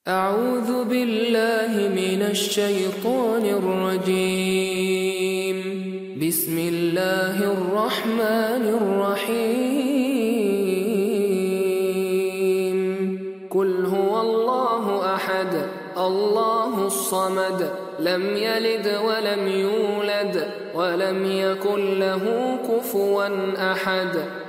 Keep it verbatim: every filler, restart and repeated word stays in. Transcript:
أعوذ بالله من الشيطان الرجيم. بسم الله الرحمن الرحيم. قل هو الله أحد الله الصمد لم يلد ولم يولد ولم يكن له كفوا أحد.